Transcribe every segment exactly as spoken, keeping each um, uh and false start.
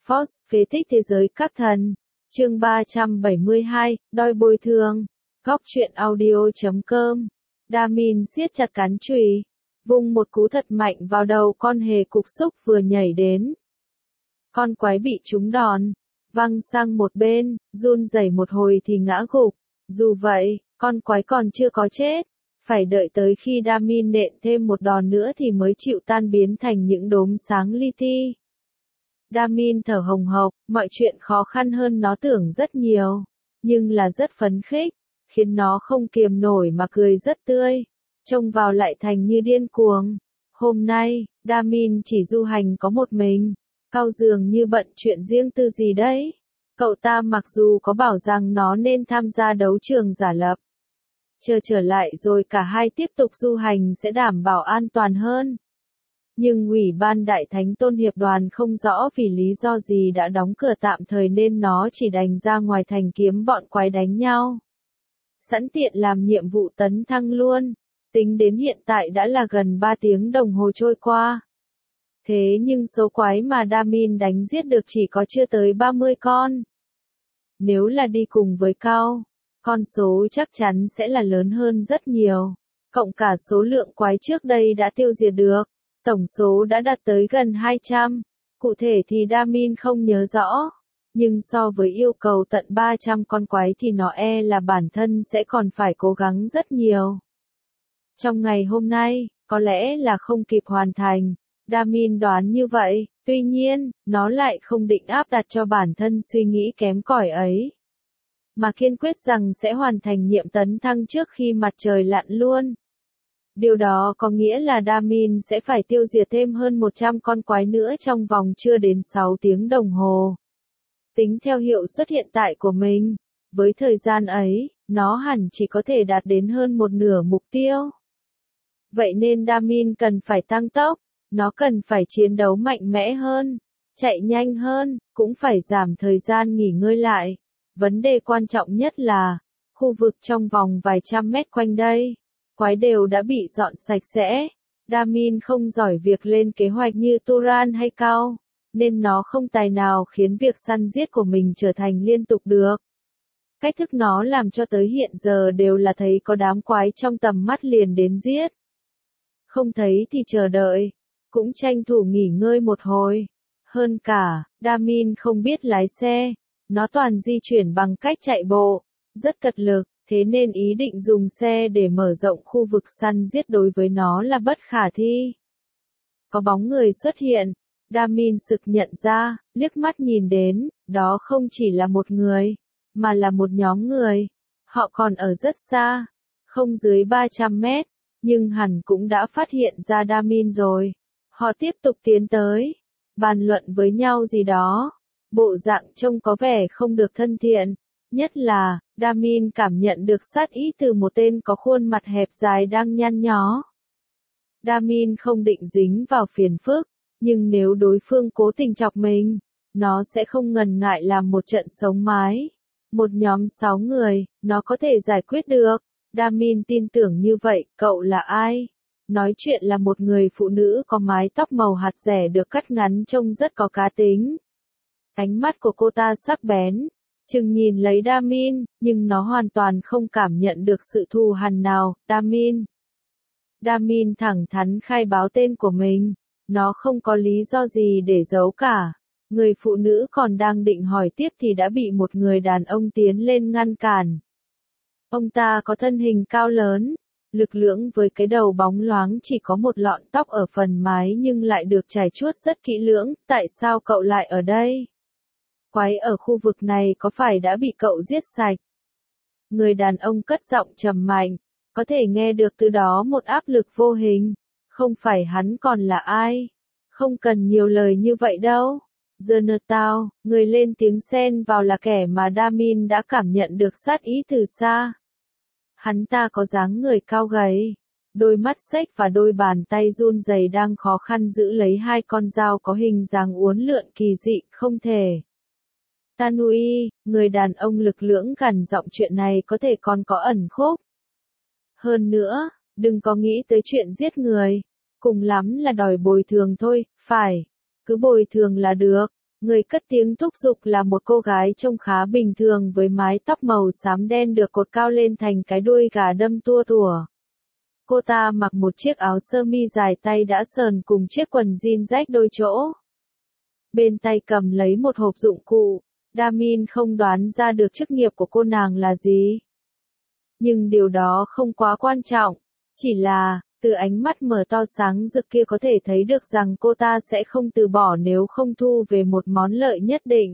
Force, phế tích thế giới các thần. Chương ba trăm bảy mươi hai, đòi bồi thường. Góc truyện audio chấm com. Damin siết chặt cán chùy, vung một cú thật mạnh vào đầu con hề cục xúc vừa nhảy đến. Con quái bị trúng đòn, văng sang một bên, run rẩy một hồi thì ngã gục. Dù vậy, con quái còn chưa có chết, phải đợi tới khi Damin nện thêm một đòn nữa thì mới chịu tan biến thành những đốm sáng li ti. Damin thở hồng hộc, mọi chuyện khó khăn hơn nó tưởng rất nhiều, nhưng là rất phấn khích, khiến nó không kiềm nổi mà cười rất tươi, trông vào lại thành như điên cuồng. Hôm nay, Damin chỉ du hành có một mình, Cao dường như bận chuyện riêng tư gì đấy. Cậu ta mặc dù có bảo rằng nó nên tham gia đấu trường giả lập, chờ trở lại rồi cả hai tiếp tục du hành sẽ đảm bảo an toàn hơn. Nhưng Ủy ban Đại Thánh Tôn Hiệp Đoàn không rõ vì lý do gì đã đóng cửa tạm thời nên nó chỉ đành ra ngoài thành kiếm bọn quái đánh nhau. Sẵn tiện làm nhiệm vụ tấn thăng luôn. Tính đến hiện tại đã là gần ba tiếng đồng hồ trôi qua. Thế nhưng số quái mà Damin đánh giết được chỉ có chưa tới ba mươi con. Nếu là đi cùng với Cao, con số chắc chắn sẽ là lớn hơn rất nhiều. Cộng cả số lượng quái trước đây đã tiêu diệt được, tổng số đã đạt tới gần hai trăm. Cụ thể thì Damin không nhớ rõ, nhưng so với yêu cầu tận ba trăm con quái thì nó e là bản thân sẽ còn phải cố gắng rất nhiều. Trong ngày hôm nay, có lẽ là không kịp hoàn thành, Damin đoán như vậy, tuy nhiên, nó lại không định áp đặt cho bản thân suy nghĩ kém cỏi ấy, mà kiên quyết rằng sẽ hoàn thành nhiệm tấn thăng trước khi mặt trời lặn luôn. Điều đó có nghĩa là Damin sẽ phải tiêu diệt thêm hơn một trăm con quái nữa trong vòng chưa đến sáu tiếng đồng hồ. Tính theo hiệu suất hiện tại của mình, với thời gian ấy, nó hẳn chỉ có thể đạt đến hơn một nửa mục tiêu. Vậy nên Damin cần phải tăng tốc, nó cần phải chiến đấu mạnh mẽ hơn, chạy nhanh hơn, cũng phải giảm thời gian nghỉ ngơi lại. Vấn đề quan trọng nhất là, khu vực trong vòng vài trăm mét quanh đây, quái đều đã bị dọn sạch sẽ. Damin không giỏi việc lên kế hoạch như Turan hay Cao, nên nó không tài nào khiến việc săn giết của mình trở thành liên tục được. Cách thức nó làm cho tới hiện giờ đều là thấy có đám quái trong tầm mắt liền đến giết. Không thấy thì chờ đợi, cũng tranh thủ nghỉ ngơi một hồi. Hơn cả, Damin không biết lái xe, nó toàn di chuyển bằng cách chạy bộ, rất cật lực, thế nên ý định dùng xe để mở rộng khu vực săn giết đối với nó là bất khả thi. Có bóng người xuất hiện, Damin sực nhận ra, liếc mắt nhìn đến, đó không chỉ là một người, mà là một nhóm người. Họ còn ở rất xa, không dưới ba trăm mét, nhưng hẳn cũng đã phát hiện ra Damin rồi. Họ tiếp tục tiến tới, bàn luận với nhau gì đó. Bộ dạng trông có vẻ không được thân thiện, nhất là, Damin cảm nhận được sát ý từ một tên có khuôn mặt hẹp dài đang nhăn nhó. Damin không định dính vào phiền phức, nhưng nếu đối phương cố tình chọc mình, nó sẽ không ngần ngại làm một trận sống mái. Một nhóm sáu người, nó có thể giải quyết được. Damin tin tưởng như vậy. Cậu là ai? Nói chuyện là một người phụ nữ có mái tóc màu hạt rẻ được cắt ngắn trông rất có cá tính. Ánh mắt của cô ta sắc bén, chừng nhìn lấy Damin, nhưng nó hoàn toàn không cảm nhận được sự thù hằn nào. Damin. Damin thẳng thắn khai báo tên của mình, nó không có lý do gì để giấu cả. Người phụ nữ còn đang định hỏi tiếp thì đã bị một người đàn ông tiến lên ngăn cản. Ông ta có thân hình cao lớn, lực lưỡng với cái đầu bóng loáng, chỉ có một lọn tóc ở phần mái nhưng lại được trải chuốt rất kỹ lưỡng. Tại sao cậu lại ở đây? Quái ở khu vực này có phải đã bị cậu giết sạch? Người đàn ông cất giọng trầm mạnh, có thể nghe được từ đó một áp lực vô hình. Không phải hắn còn là ai? Không cần nhiều lời như vậy đâu. Jonathan, người lên tiếng xen vào là kẻ mà Damin đã cảm nhận được sát ý từ xa. Hắn ta có dáng người cao gầy, đôi mắt xếch và đôi bàn tay run rẩy đang khó khăn giữ lấy hai con dao có hình dáng uốn lượn kỳ dị không thể. Tanui, người đàn ông lực lưỡng gằn giọng, chuyện này có thể còn có ẩn khúc. Hơn nữa, đừng có nghĩ tới chuyện giết người, cùng lắm là đòi bồi thường thôi, phải, cứ bồi thường là được. Người cất tiếng thúc giục là một cô gái trông khá bình thường với mái tóc màu xám đen được cột cao lên thành cái đuôi gà đâm tua tủa. Cô ta mặc một chiếc áo sơ mi dài tay đã sờn cùng chiếc quần jean rách đôi chỗ. Bên tay cầm lấy một hộp dụng cụ. Damin không đoán ra được chức nghiệp của cô nàng là gì. Nhưng điều đó không quá quan trọng. Chỉ là, từ ánh mắt mở to sáng rực kia có thể thấy được rằng cô ta sẽ không từ bỏ nếu không thu về một món lợi nhất định.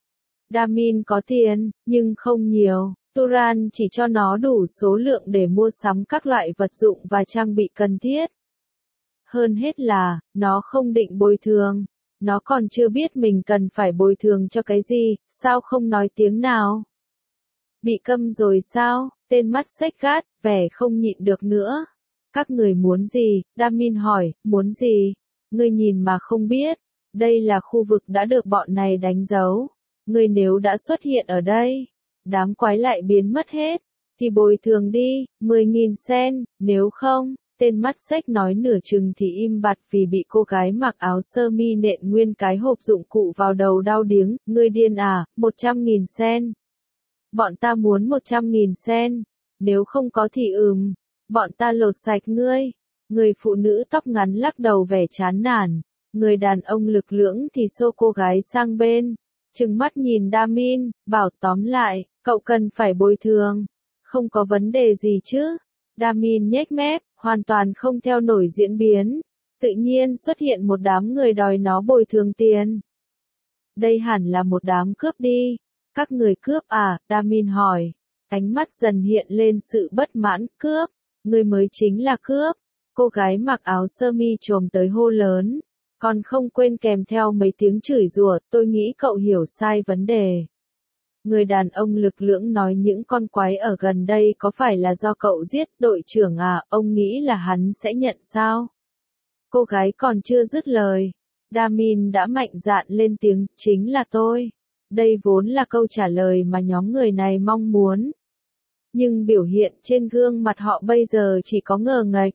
Damin có tiền, nhưng không nhiều. Turan chỉ cho nó đủ số lượng để mua sắm các loại vật dụng và trang bị cần thiết. Hơn hết là, nó không định bồi thường. Nó còn chưa biết mình cần phải bồi thường cho cái gì, sao không nói tiếng nào? Bị câm rồi sao? Tên mắt xếch gát, vẻ không nhịn được nữa. Các người muốn gì? Damin hỏi, muốn gì? Ngươi nhìn mà không biết. Đây là khu vực đã được bọn này đánh dấu. Ngươi nếu đã xuất hiện ở đây, đám quái lại biến mất hết, thì bồi thường đi, mười nghìn sen, nếu không, tên mắt xếch nói nửa chừng thì im bặt vì bị cô gái mặc áo sơ mi nện nguyên cái hộp dụng cụ vào đầu đau điếng, ngươi điên à, một trăm nghìn sen. Bọn ta muốn một trăm nghìn sen, nếu không có thì ừm, bọn ta lột sạch ngươi. Người phụ nữ tóc ngắn lắc đầu vẻ chán nản, người đàn ông lực lưỡng thì xô cô gái sang bên. Trừng mắt nhìn Damin, bảo tóm lại, cậu cần phải bồi thường. Không có vấn đề gì chứ. Damin nhếch mép, hoàn toàn không theo nổi diễn biến. Tự nhiên xuất hiện một đám người đòi nó bồi thường tiền. Đây hẳn là một đám cướp đi. Các người cướp à? Damin hỏi. Ánh mắt dần hiện lên sự bất mãn, cướp. Người mới chính là cướp. Cô gái mặc áo sơ mi trồm tới hô lớn. Còn không quên kèm theo mấy tiếng chửi rủa, tôi nghĩ cậu hiểu sai vấn đề. Người đàn ông lực lưỡng nói những con quái ở gần đây có phải là do cậu giết, đội trưởng à, ông nghĩ là hắn sẽ nhận sao? Cô gái còn chưa dứt lời. Damin đã mạnh dạn lên tiếng, chính là tôi. Đây vốn là câu trả lời mà nhóm người này mong muốn. Nhưng biểu hiện trên gương mặt họ bây giờ chỉ có ngờ nghệch.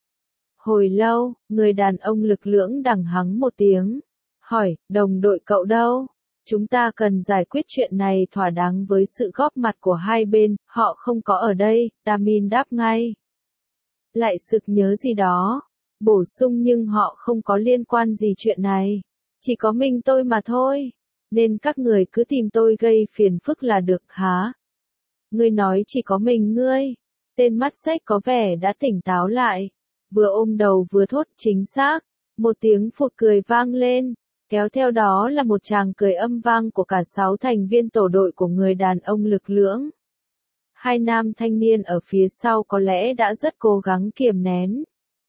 Hồi lâu, người đàn ông lực lưỡng đằng hắng một tiếng. Hỏi, đồng đội cậu đâu? Chúng ta cần giải quyết chuyện này thỏa đáng với sự góp mặt của hai bên, họ không có ở đây, Damin đáp ngay. Lại sực nhớ gì đó. Bổ sung nhưng họ không có liên quan gì chuyện này. Chỉ có mình tôi mà thôi. Nên các người cứ tìm tôi gây phiền phức là được hả? Ngươi nói chỉ có mình ngươi. Tên mắt xếch có vẻ đã tỉnh táo lại. Vừa ôm đầu vừa thốt chính xác. Một tiếng phụt cười vang lên. Kéo theo đó là một tràng cười âm vang của cả sáu thành viên tổ đội của người đàn ông lực lưỡng. Hai nam thanh niên ở phía sau có lẽ đã rất cố gắng kiềm nén.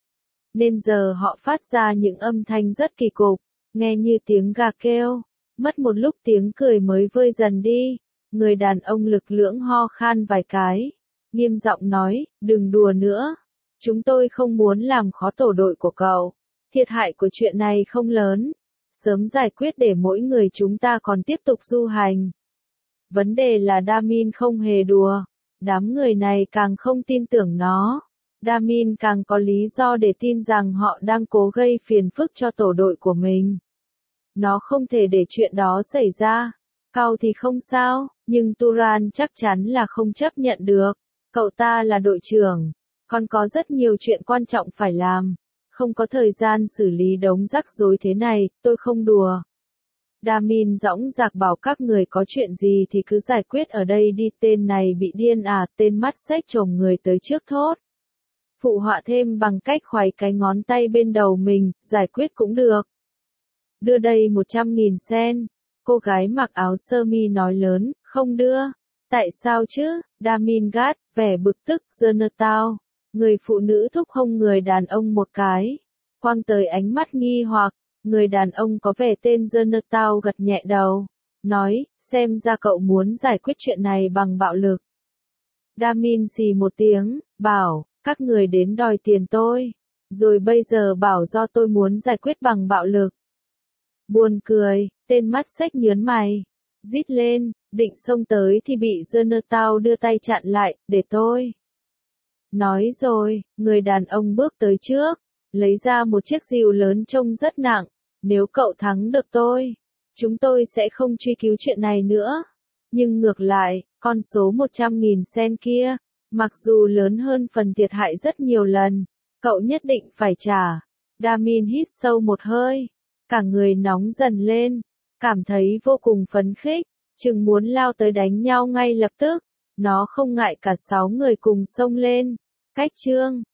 Nên giờ họ phát ra những âm thanh rất kỳ cục, nghe như tiếng gà kêu. Mất một lúc tiếng cười mới vơi dần đi. Người đàn ông lực lưỡng ho khan vài cái. Nghiêm giọng nói, đừng đùa nữa. Chúng tôi không muốn làm khó tổ đội của cậu. Thiệt hại của chuyện này không lớn. Sớm giải quyết để mỗi người chúng ta còn tiếp tục du hành. Vấn đề là Damin không hề đùa. Đám người này càng không tin tưởng nó. Damin càng có lý do để tin rằng họ đang cố gây phiền phức cho tổ đội của mình. Nó không thể để chuyện đó xảy ra. Cậu thì không sao, nhưng Turan chắc chắn là không chấp nhận được. Cậu ta là đội trưởng. Còn có rất nhiều chuyện quan trọng phải làm. Không có thời gian xử lý đống rắc rối thế này, tôi không đùa. Damin dõng dạc bảo các người có chuyện gì thì cứ giải quyết ở đây đi. Tên này bị điên à, tên mắt xếch chồm người tới trước thốt. Phụ họa thêm bằng cách khoái cái ngón tay bên đầu mình, giải quyết cũng được. Đưa đây một trăm nghìn sen. Cô gái mặc áo sơ mi nói lớn, không đưa. Tại sao chứ? Damin gắt, vẻ bực tức, Jonathan. Người phụ nữ thúc hông người đàn ông một cái. Quang tới ánh mắt nghi hoặc, người đàn ông có vẻ tên Jonathan gật nhẹ đầu. Nói, xem ra cậu muốn giải quyết chuyện này bằng bạo lực. Damin xì một tiếng, bảo, các người đến đòi tiền tôi. Rồi bây giờ bảo do tôi muốn giải quyết bằng bạo lực. Buồn cười, tên mắt xếch nhớn mày. Rít lên, định xông tới thì bị Jonathan đưa tay chặn lại, để tôi. Nói rồi, người đàn ông bước tới trước, lấy ra một chiếc rìu lớn trông rất nặng, nếu cậu thắng được tôi, Chúng tôi sẽ không truy cứu chuyện này nữa. Nhưng ngược lại, con số một trăm nghìn sen kia, mặc dù lớn hơn phần thiệt hại rất nhiều lần, cậu nhất định phải trả. Damin hít sâu một hơi, cả người nóng dần lên, cảm thấy vô cùng phấn khích, chừng muốn lao tới đánh nhau ngay lập tức. Nó không ngại cả sáu người cùng xông lên. Cách chương